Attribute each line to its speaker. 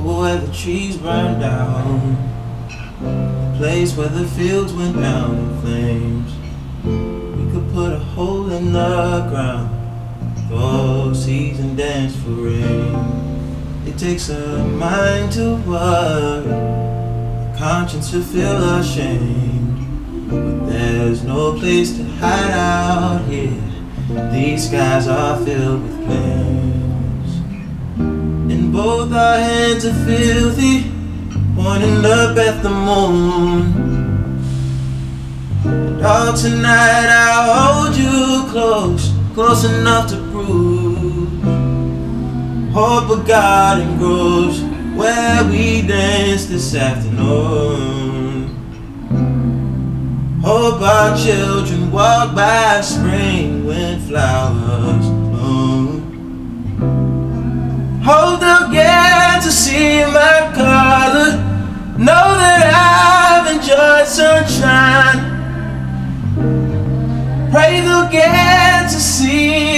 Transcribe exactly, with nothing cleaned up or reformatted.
Speaker 1: where the trees burned down, the place where the fields went down in flames. We could put a hole in the ground, throw seeds and dance for rain. It takes a mind to worry, a conscience to feel ashamed, but there's no place to hide out here. These skies are filled with flames, and both our hands are filthy, pointing up at the moon. Oh, tonight I'll hold you close, close enough to prove hope of garden grows where we dance this afternoon. Hope our children walk by spring when flowers bloom. Hope they'll get to see my color, know that I've enjoyed sunshine. Pray they'll get to see